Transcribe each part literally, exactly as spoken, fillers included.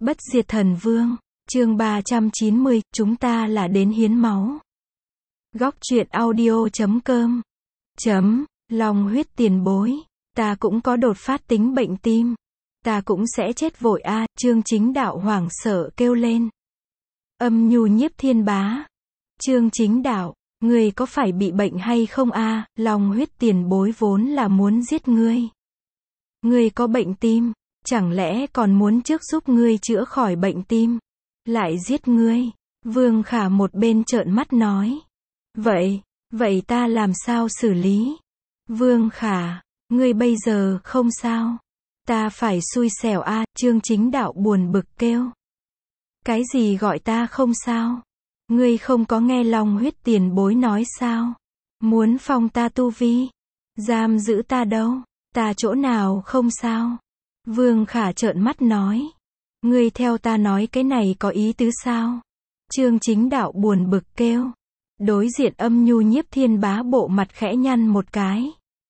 Bất diệt thần vương, chương ba trăm chín mươi, chúng ta là đến hiến máu. Góc truyện audio chấm com chấm, lòng huyết tiền bối, ta cũng có đột phát tính bệnh tim. Ta cũng sẽ chết vội a à, Trương Chính Đạo hoảng sợ kêu lên. Âm nhu nhiếp thiên bá. Trương Chính Đạo, ngươi có phải bị bệnh hay không a à? Lòng huyết tiền bối vốn là muốn giết ngươi. Ngươi có bệnh tim, chẳng lẽ còn muốn trước giúp ngươi chữa khỏi bệnh tim, lại giết ngươi? Vương Khả một bên trợn mắt nói. Vậy, vậy ta làm sao xử lý? Vương Khả, ngươi bây giờ không sao. Ta phải xui xẻo a à, Trương Chính Đạo buồn bực kêu. Cái gì gọi ta không sao? Ngươi không có nghe lòng huyết tiền bối nói sao? Muốn phong ta tu vi, giam giữ ta đâu? Ta chỗ nào không sao? Vương Khả trợn mắt nói. Ngươi theo ta nói cái này có ý tứ sao? Trương Chính Đạo buồn bực kêu. Đối diện âm nhu nhiếp thiên bá bộ mặt khẽ nhăn một cái.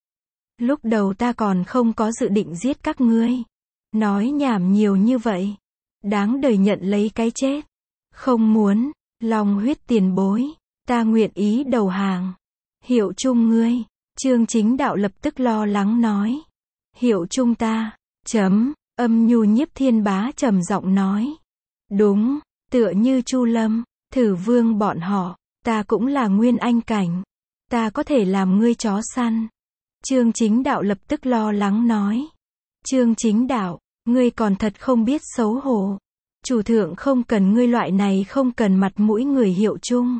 Lúc đầu ta còn không có dự định giết các ngươi. Nói nhảm nhiều như vậy. Đáng đời nhận lấy cái chết. Không muốn, lòng huyết tiền bối. Ta nguyện ý đầu hàng. Hiệu chung ngươi. Trương Chính Đạo lập tức lo lắng nói. Hiệu chung ta. Chấm, âm nhu nhiếp thiên bá trầm giọng nói. Đúng, tựa như Chu Lâm, Thử Vương bọn họ. Ta cũng là nguyên anh cảnh. Ta có thể làm ngươi chó săn. Trương Chính Đạo lập tức lo lắng nói. Trương Chính Đạo, ngươi còn thật không biết xấu hổ. Chủ thượng không cần ngươi loại này không cần mặt mũi người hiệu chung.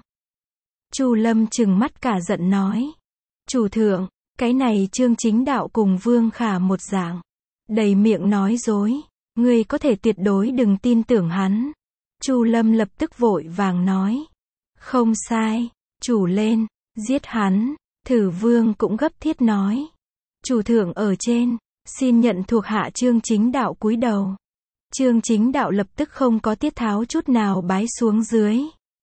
Chu Lâm trừng mắt cả giận nói. Chủ thượng, cái này Trương Chính Đạo cùng Vương Khả một dạng. Đầy miệng nói dối. Ngươi có thể tuyệt đối đừng tin tưởng hắn. Chu Lâm lập tức vội vàng nói. Không sai, chủ lên, giết hắn. Thử Vương cũng gấp thiết nói. Chủ thượng ở trên, xin nhận thuộc hạ Trương Chính Đạo cúi đầu. Trương Chính Đạo lập tức không có tiết tháo chút nào bái xuống dưới.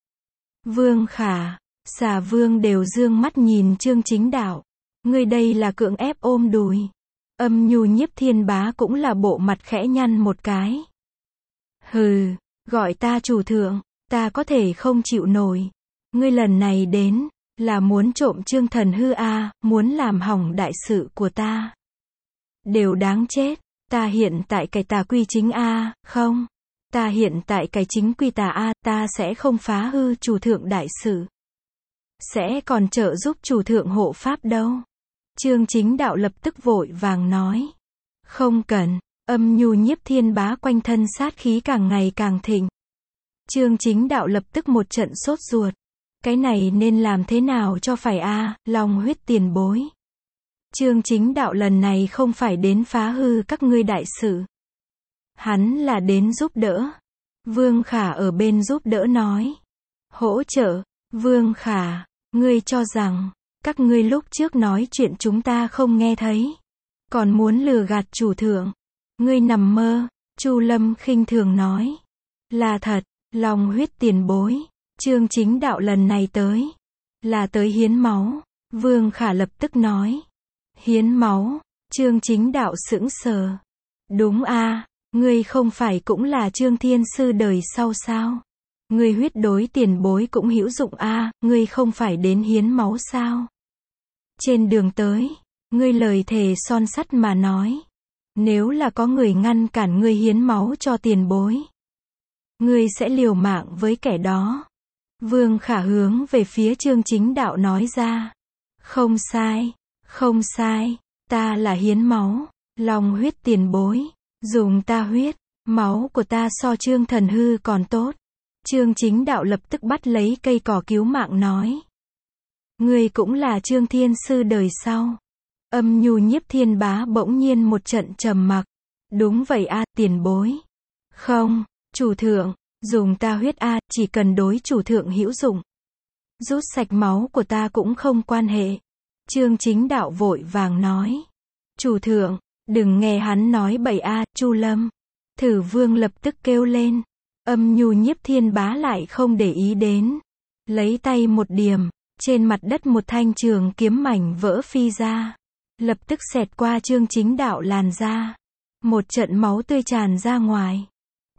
Vương Khả, Xà Vương đều dương mắt nhìn Trương Chính Đạo. Ngươi đây là cưỡng ép ôm đùi. Âm nhu nhiếp thiên bá cũng là bộ mặt khẽ nhăn một cái. Hừ, gọi ta chủ thượng, ta có thể không chịu nổi. Ngươi lần này đến, là muốn trộm Trương Thần Hư a à, muốn làm hỏng đại sự của ta. Đều đáng chết, ta hiện tại cải tà quy chính a à, không. Ta hiện tại cải chính quy tà a à, ta sẽ không phá hư chủ thượng đại sự. Sẽ còn trợ giúp chủ thượng hộ pháp đâu. Trương Chính Đạo lập tức vội vàng nói. Không cần, âm nhu nhiếp thiên bá quanh thân sát khí càng ngày càng thịnh. Trương Chính Đạo lập tức một trận sốt ruột. Cái này nên làm thế nào cho phải a à, lòng huyết tiền bối. Trương Chính Đạo lần này không phải đến phá hư các ngươi đại sự. Hắn là đến giúp đỡ. Vương Khả ở bên giúp đỡ nói. Hỗ trợ, Vương Khả, ngươi cho rằng, các ngươi lúc trước nói chuyện chúng ta không nghe thấy. Còn muốn lừa gạt chủ thượng. Ngươi nằm mơ, Chu Lâm khinh thường nói. Là thật, lòng huyết tiền bối. Trương Chính Đạo lần này tới. Là tới hiến máu. Vương Khả lập tức nói. Hiến máu. Trương Chính Đạo sững sờ. Đúng a à, ngươi không phải cũng là Trương Thiên Sư đời sau sao? Ngươi huyết đối tiền bối cũng hữu dụng a à, ngươi không phải đến hiến máu sao? Trên đường tới, ngươi lời thề son sắt mà nói. Nếu là có người ngăn cản ngươi hiến máu cho tiền bối, ngươi sẽ liều mạng với kẻ đó. Vương Khả hướng về phía Trương Chính Đạo nói ra. Không sai, không sai, ta là hiến máu, lòng huyết tiền bối, dùng ta huyết, máu của ta so Trương Thần Hư còn tốt. Trương Chính Đạo lập tức bắt lấy cây cỏ cứu mạng nói. Ngươi cũng là Trương Thiên Sư đời sau. Âm nhu nhiếp thiên bá bỗng nhiên một trận trầm mặc. Đúng vậy a à, tiền bối. Không, chủ thượng. Dùng ta huyết a, à, chỉ cần đối chủ thượng hữu dụng. Rút sạch máu của ta cũng không quan hệ. Trương Chính Đạo vội vàng nói. Chủ thượng, đừng nghe hắn nói bậy a, à, Chu Lâm. Thử Vương lập tức kêu lên. Âm nhu nhiếp thiên bá lại không để ý đến. Lấy tay một điểm, trên mặt đất một thanh trường kiếm mảnh vỡ phi ra. Lập tức xẹt qua Trương Chính Đạo làn ra. Một trận máu tươi tràn ra ngoài.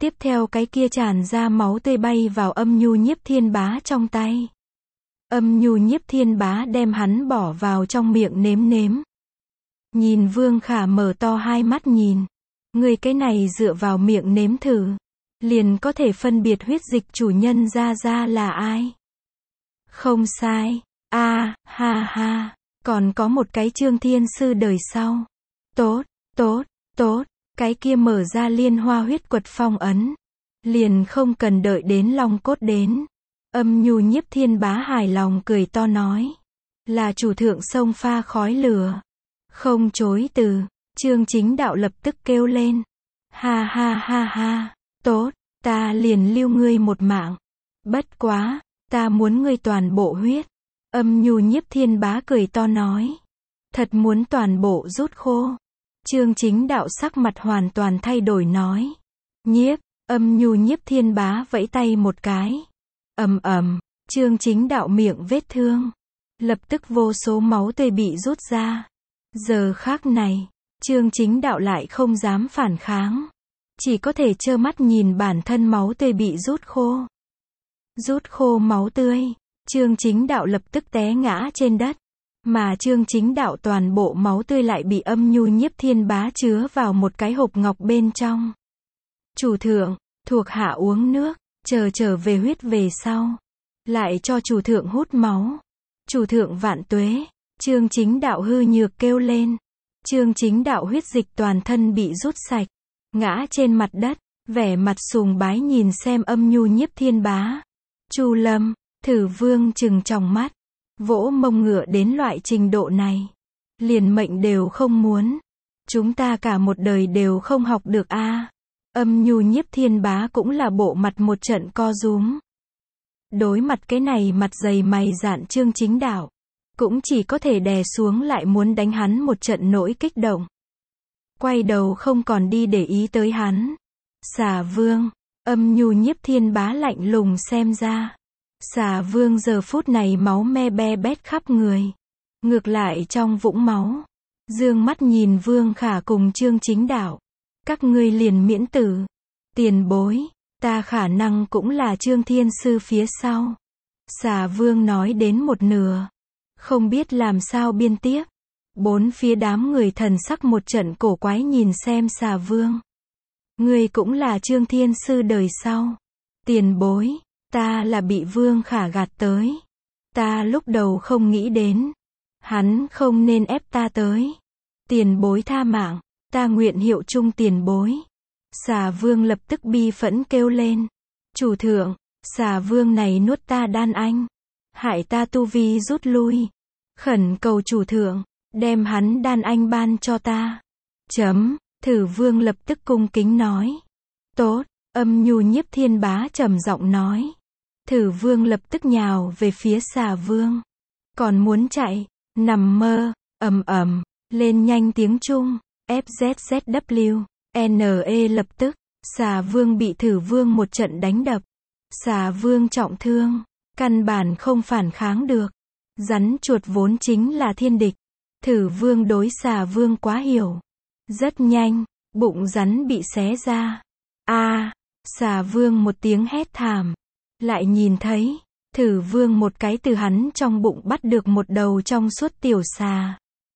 Tiếp theo cái kia tràn ra máu tươi bay vào Âm Nhu Nhiếp Thiên Bá trong tay. Âm Nhu Nhiếp Thiên Bá đem hắn bỏ vào trong miệng nếm nếm. Nhìn Vương Khả mở to hai mắt nhìn. Người cái này dựa vào miệng nếm thử. Liền có thể phân biệt huyết dịch chủ nhân ra ra là ai. Không sai. A, ha ha. Còn có một cái Trương Thiên Sư đời sau. Tốt, tốt, tốt. Cái kia mở ra liên hoa huyết quật phong ấn. Liền không cần đợi đến long cốt đến. Âm Nhu Nhiếp Thiên Bá hài lòng cười to nói. Là chủ thượng sông pha khói lửa. Không chối từ. Trương Chính Đạo lập tức kêu lên. Ha ha ha ha. Tốt, ta liền lưu ngươi một mạng. Bất quá, ta muốn ngươi toàn bộ huyết. Âm Nhu Nhiếp Thiên Bá cười to nói. Thật muốn toàn bộ rút khô. Trương Chính Đạo sắc mặt hoàn toàn thay đổi nói. Nhiếp, Âm Nhu Nhiếp Thiên Bá vẫy tay một cái. Ầm ầm, Trương Chính Đạo miệng vết thương. Lập tức vô số máu tươi bị rút ra. Giờ khắc này, Trương Chính Đạo lại không dám phản kháng. Chỉ có thể trơ mắt nhìn bản thân máu tươi bị rút khô. Rút khô máu tươi, Trương Chính Đạo lập tức té ngã trên đất. Mà Trương Chính Đạo toàn bộ máu tươi lại bị Âm Nhu Nhiếp Thiên Bá chứa vào một cái hộp ngọc bên trong. Chủ thượng, thuộc hạ uống nước, chờ trở về huyết về sau. Lại cho chủ thượng hút máu. Chủ thượng vạn tuế. Trương Chính Đạo hư nhược kêu lên. Trương Chính Đạo huyết dịch toàn thân bị rút sạch. Ngã trên mặt đất, vẻ mặt sùng bái nhìn xem Âm Nhu Nhiếp Thiên Bá. Chu Lâm, Thử Vương trừng tròng mắt. Vỗ mông ngựa đến loại trình độ này. Liền mệnh đều không muốn. Chúng ta cả một đời đều không học được a. À. Âm Nhu Nhiếp Thiên Bá cũng là bộ mặt một trận co rúm. Đối mặt cái này mặt dày mày dạn Trương Chính Đạo. Cũng chỉ có thể đè xuống lại muốn đánh hắn một trận nỗi kích động. Quay đầu không còn đi để ý tới hắn. Xà Vương, Âm Nhu Nhiếp Thiên Bá lạnh lùng xem ra. Xà Vương giờ phút này máu me be bét khắp người. Ngược lại trong vũng máu. Dương mắt nhìn Vương Khả cùng Trương Chính Đạo. Các ngươi liền miễn tử. Tiền bối, ta khả năng cũng là Trương Thiên Sư phía sau. Xà Vương nói đến một nửa. Không biết làm sao biên tiếp. Bốn phía đám người thần sắc một trận cổ quái nhìn xem Xà Vương. Ngươi cũng là Trương Thiên Sư đời sau. Tiền bối, ta là bị Vương Khả gạt tới. Ta lúc đầu không nghĩ đến. Hắn không nên ép ta tới. Tiền bối tha mạng, ta nguyện hiệu chung tiền bối. Xà Vương lập tức bi phẫn kêu lên. Chủ thượng, Xà Vương này nuốt ta đan anh. Hại ta tu vi rút lui. Khẩn cầu chủ thượng, đem hắn đan anh ban cho ta. Chấm, Thử Vương lập tức cung kính nói. Tốt, Âm Nhu Nhiếp Thiên Bá trầm giọng nói. Thử Vương lập tức nhào về phía Xà Vương. Còn muốn chạy, nằm mơ, ầm ầm, lên nhanh tiếng Trung, F Z Z W, N E lập tức, Xà Vương bị Thử Vương một trận đánh đập. Xà Vương trọng thương, căn bản không phản kháng được. Rắn chuột vốn chính là thiên địch. Thử Vương đối Xà Vương quá hiểu. Rất nhanh, bụng rắn bị xé ra. A, à, Xà Vương một tiếng hét thảm. Lại nhìn thấy, Thử Vương một cái từ hắn trong bụng bắt được một đầu trong suốt tiểu xà.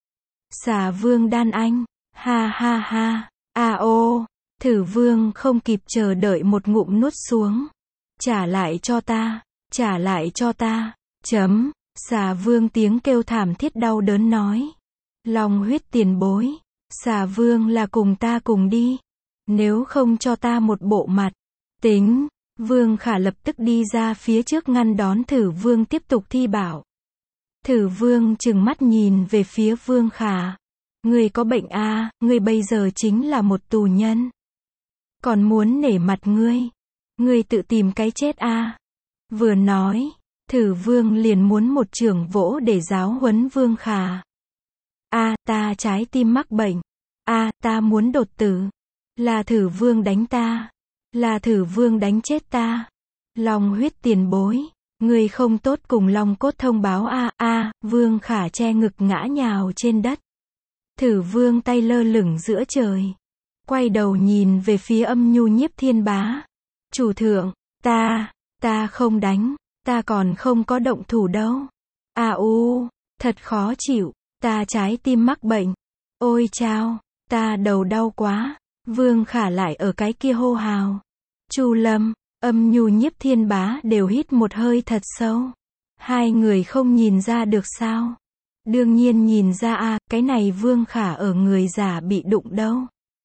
Xà Vương đan anh, ha ha ha, a ô, Thử Vương không kịp chờ đợi một ngụm nuốt xuống. Trả lại cho ta, trả lại cho ta, chấm, Xà Vương tiếng kêu thảm thiết đau đớn nói. Long huyết tiền bối, Xà Vương là cùng ta cùng đi. Nếu không cho ta một bộ mặt, tính. Vương Khả lập tức đi ra phía trước ngăn đón Thử Vương tiếp tục thi bảo. Thử Vương trừng mắt nhìn về phía Vương Khả. Ngươi có bệnh a, à, ngươi bây giờ chính là một tù nhân. Còn muốn nể mặt ngươi. Ngươi tự tìm cái chết a. À. Vừa nói, Thử Vương liền muốn một chưởng vỗ để giáo huấn Vương Khả. A, à, ta trái tim mắc bệnh. A, à, ta muốn đột tử. Là Thử Vương đánh ta. Là Thử Vương đánh chết ta. Long huyết tiền bối. Người không tốt cùng Long cốt thông báo a. A, à, Vương Khả che ngực ngã nhào trên đất. Thử Vương tay lơ lửng giữa trời. quay đầu nhìn về phía Âm Nhu Nhiếp Thiên Bá. Chủ thượng, ta, ta không đánh, ta còn không có động thủ đâu. À u, thật khó chịu, ta trái tim mắc bệnh. Ôi chao, ta đầu đau quá. Vương Khả lại ở cái kia hô hào. Chu Lâm, Âm Nhu Nhiếp Thiên Bá đều hít một hơi thật sâu. Hai người không nhìn ra được sao? Đương nhiên nhìn ra à, cái này Vương Khả ở người già bị đụng đâu.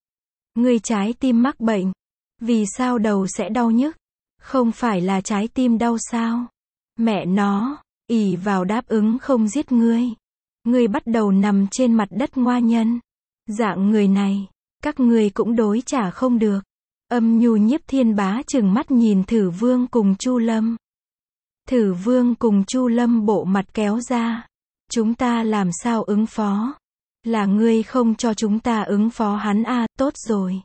Người trái tim mắc bệnh. Vì sao đầu sẽ đau nhức? Không phải là trái tim đau sao? Mẹ nó, ỷ vào đáp ứng không giết ngươi. Ngươi bắt đầu nằm trên mặt đất ngoa nhân. Dạng người này, các ngươi cũng đối trả không được. Âm Nhu Nhiếp Thiên Bá trừng mắt nhìn Thử Vương cùng Chu Lâm. Thử Vương cùng Chu Lâm bộ mặt kéo ra. Chúng ta làm sao ứng phó? Là ngươi không cho chúng ta ứng phó hắn à, tốt rồi.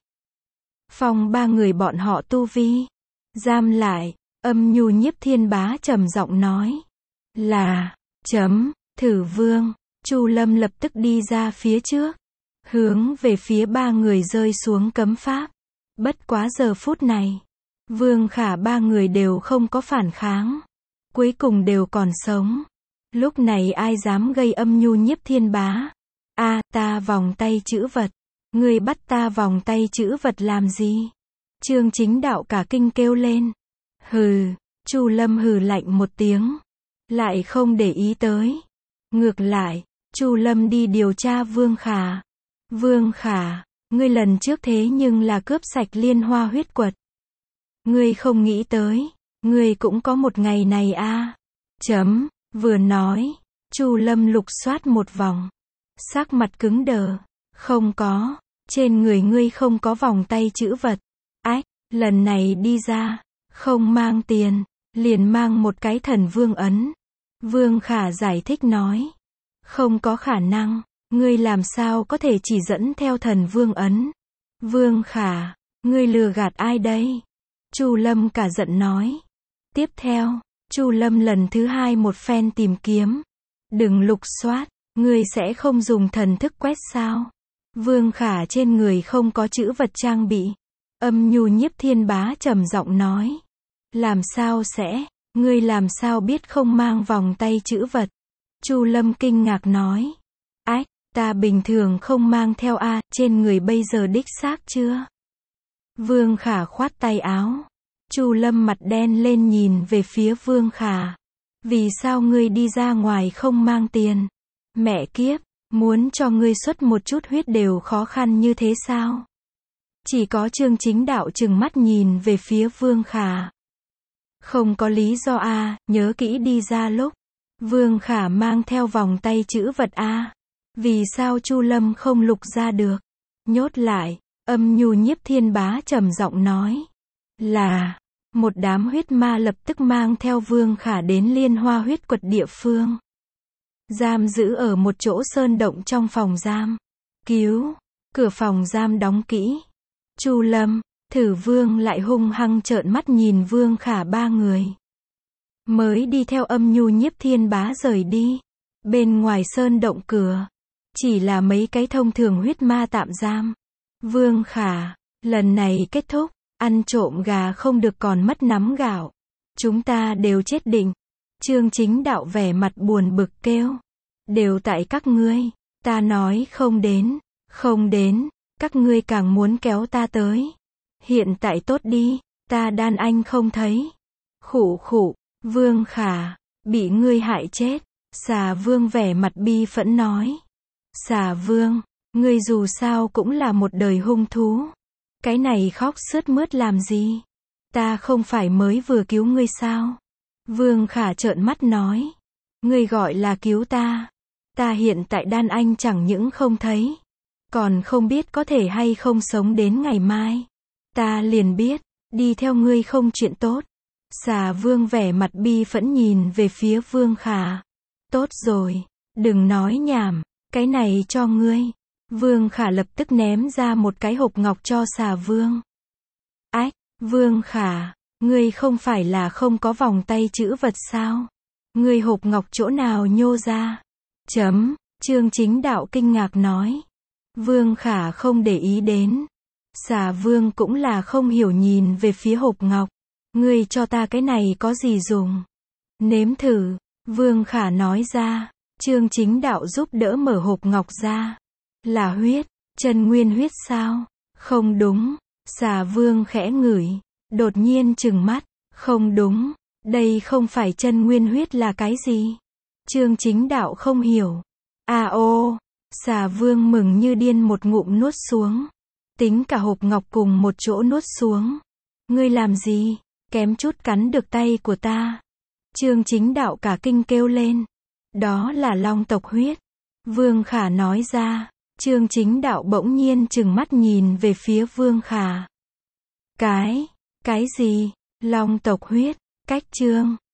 Phong ba người bọn họ tu vi. Giam lại, Âm Nhu Nhiếp Thiên Bá trầm giọng nói. Là, chấm, Thử Vương, Chu Lâm lập tức đi ra phía trước. Hướng về phía ba người rơi xuống cấm pháp. Bất quá giờ phút này. Vương Khả ba người đều không có phản kháng. Cuối cùng đều còn sống. Lúc này ai dám gây Âm Nhu Nhiếp Thiên Bá? A, ta vòng tay chữ vật. Ngươi bắt ta vòng tay chữ vật làm gì? Trương Chính Đạo cả kinh kêu lên. Hừ, Chu Lâm hừ lạnh một tiếng. Lại không để ý tới. Ngược lại, Chu Lâm đi điều tra Vương Khả. Vương Khả, ngươi lần trước thế nhưng là cướp sạch Liên Hoa huyết quật. Ngươi không nghĩ tới, ngươi cũng có một ngày này a. À. Chấm, vừa nói, Chu Lâm lục soát một vòng. Sắc mặt cứng đờ. Không có, trên người ngươi không có vòng tay chữ vật. Ách, lần này đi ra, không mang tiền, liền mang một cái Thần Vương ấn. Vương Khả giải thích nói. Không có khả năng, ngươi làm sao có thể chỉ dẫn theo Thần Vương ấn. Vương Khả, ngươi lừa gạt ai đây? Chu Lâm cả giận nói. Tiếp theo, Chu Lâm lần thứ hai một phen tìm kiếm. Đừng lục soát, ngươi sẽ không dùng thần thức quét sao? Vương Khả trên người không có chữ vật trang bị. Âm Nhu Nhiếp Thiên Bá trầm giọng nói. Làm sao sẽ, ngươi làm sao biết không mang vòng tay chữ vật? Chu Lâm kinh ngạc nói. Ách, ta bình thường không mang theo a, trên người bây giờ đích xác chưa? Vương Khả khoát tay áo. Chu Lâm mặt đen lên nhìn về phía Vương Khả. Vì sao ngươi đi ra ngoài không mang tiền? Mẹ kiếp, muốn cho ngươi xuất một chút huyết đều khó khăn như thế sao? Chỉ có Trương Chính Đạo trừng mắt nhìn về phía Vương Khả. Không có lý do a, à, nhớ kỹ đi ra lúc. Vương Khả mang theo vòng tay chữ vật a. À. Vì sao Chu Lâm không lục ra được? Nhốt lại, Âm Nhu Nhiếp Thiên Bá trầm giọng nói. Là, một đám huyết ma lập tức mang theo Vương Khả đến Liên Hoa huyết quật địa phương. Giam giữ ở một chỗ sơn động trong phòng giam. Cứu, cửa phòng giam đóng kỹ. Chu Lâm, Thử Vương lại hung hăng trợn mắt nhìn Vương Khả ba người. Mới đi theo Âm Nhu Nhiếp Thiên Bá rời đi. Bên ngoài sơn động cửa, chỉ là mấy cái thông thường huyết ma tạm giam. Vương Khả, lần này kết thúc, ăn trộm gà không được còn mất nắm gạo. Chúng ta đều chết định. Trương Chính Đạo vẻ mặt buồn bực kêu. Đều tại các ngươi, ta nói không đến, không đến, các ngươi càng muốn kéo ta tới. Hiện tại tốt đi, ta đan anh không thấy. Khụ khụ, Vương Khả, bị ngươi hại chết. Xà Vương vẻ mặt bi phẫn nói. Xà Vương, ngươi dù sao cũng là một đời hung thú. Cái này khóc sướt mướt làm gì? Ta không phải mới vừa cứu ngươi sao? Vương Khả trợn mắt nói. Ngươi gọi là cứu ta. Ta hiện tại đan anh chẳng những không thấy, còn không biết có thể hay không sống đến ngày mai. Ta liền biết, đi theo ngươi không chuyện tốt. Xà Vương vẻ mặt bi phẫn nhìn về phía Vương Khả. Tốt rồi, đừng nói nhảm, cái này cho ngươi. Vương Khả lập tức ném ra một cái hộp ngọc cho Xà Vương. Ách, Vương Khả, ngươi không phải là không có vòng tay chữ vật sao? Ngươi hộp ngọc chỗ nào nhô ra? Chấm, Trương Chính Đạo kinh ngạc nói. Vương Khả không để ý đến. Xà Vương cũng là không hiểu nhìn về phía hộp ngọc. Ngươi cho ta cái này có gì dùng? Nếm thử, Vương Khả nói ra. Trương Chính Đạo giúp đỡ mở hộp ngọc ra. Là huyết, chân nguyên huyết sao? Không đúng. Xà Vương khẽ ngửi, đột nhiên trừng mắt. Không đúng, đây không phải chân nguyên huyết là cái gì? Trương Chính Đạo không hiểu. À ô, Xà Vương mừng như điên một ngụm nuốt xuống. Tính cả hộp ngọc cùng một chỗ nuốt xuống. Ngươi làm gì? Kém chút cắn được tay của ta. Trương Chính Đạo cả kinh kêu lên. Đó là long tộc huyết. Vương Khả nói ra. Trương Chính Đạo bỗng nhiên trừng mắt nhìn về phía Vương Khả. Cái, cái gì? Long tộc huyết, cách Trương